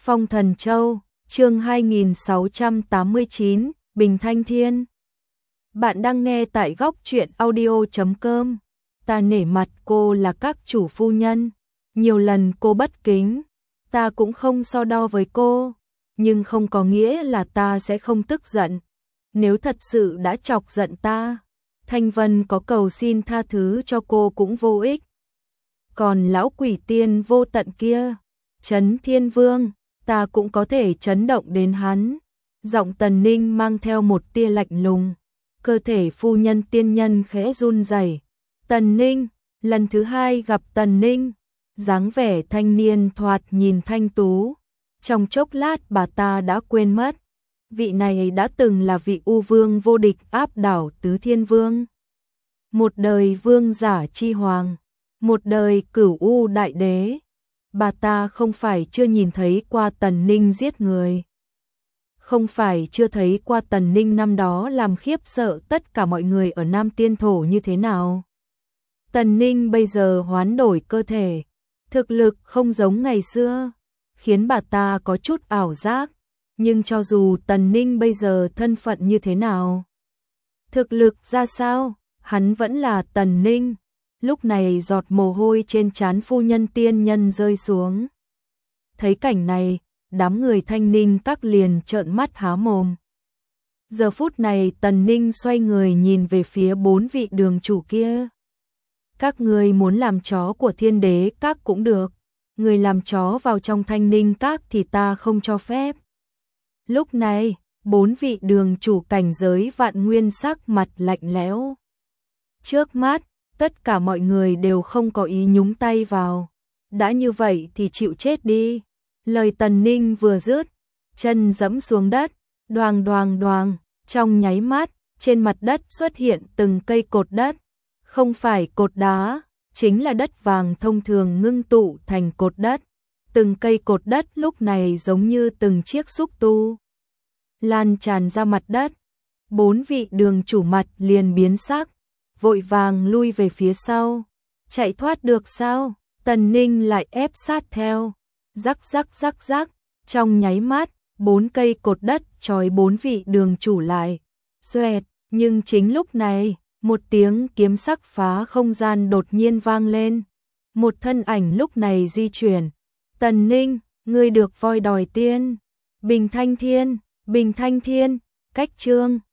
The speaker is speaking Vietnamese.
Phong Thần Châu, chương 2689, Bình Thanh Thiên. Bạn đang nghe tại góc truyện audio.com. Ta nể mặt cô là các chủ phu nhân, nhiều lần cô bất kính, ta cũng không so đo với cô, nhưng không có nghĩa là ta sẽ không tức giận. Nếu thật sự đã chọc giận ta, Thanh Vân có cầu xin tha thứ cho cô cũng vô ích. Còn lão quỷ tiên vô tận kia, Trấn Thiên Vương, ta cũng có thể chấn động đến hắn. Giọng Tần Ninh mang theo một tia lạnh lùng, cơ thể phu nhân tiên nhân khẽ run rẩy. Tần Ninh, lần thứ hai gặp Tần Ninh, dáng vẻ thanh niên thoạt nhìn thanh tú. Trong chốc lát bà ta đã quên mất, vị này đã từng là vị U Vương vô địch áp đảo Tứ Thiên Vương. Một đời vương giả chi hoàng, một đời cửu U đại đế. Bà ta không phải chưa nhìn thấy qua Tần Ninh giết người, không phải chưa thấy qua Tần Ninh năm đó làm khiếp sợ tất cả mọi người ở Nam Tiên Thổ như thế nào. Tần Ninh bây giờ hoán đổi cơ thể, thực lực không giống ngày xưa, khiến bà ta có chút ảo giác. Nhưng cho dù Tần Ninh bây giờ thân phận như thế nào, thực lực ra sao, hắn vẫn là Tần Ninh. Lúc này giọt mồ hôi trên trán phu nhân tiên nhân rơi xuống. Thấy cảnh này, đám người Thanh Ninh các liền trợn mắt há mồm. Giờ phút này Tần Ninh xoay người nhìn về phía 4 vị đường chủ kia. Các người muốn làm chó của Thiên Đế các cũng được, người làm chó vào trong Thanh Ninh các thì ta không cho phép. Lúc này, 4 vị đường chủ cảnh giới Vạn Nguyên sắc mặt lạnh lẽo. Trước mắt, tất cả mọi người đều không có ý nhúng tay vào. Đã như vậy thì chịu chết đi. Lời Tần Ninh vừa dứt, chân giẫm xuống đất, đoàng đoàng đoàng, trong nháy mắt, trên mặt đất xuất hiện từng cây cột đất. Không phải cột đá, chính là đất vàng thông thường ngưng tụ thành cột đất. Từng cây cột đất lúc này giống như từng chiếc xúc tu lan tràn ra mặt đất. 4 vị đường chủ mặt liền biến sắc, vội vàng lui về phía sau. Chạy thoát được sao? Tần Ninh lại ép sát theo. Rắc rắc rắc rắc, trong nháy mắt, 4 cây cột đất trói 4 vị đường chủ lại. Xoẹt, nhưng chính lúc này, một tiếng kiếm sắc phá không gian đột nhiên vang lên. Một thân ảnh lúc này di chuyển. Tần Ninh, ngươi được voi đòi tiên. Bình Thanh Thiên, Bình Thanh Thiên, cách chương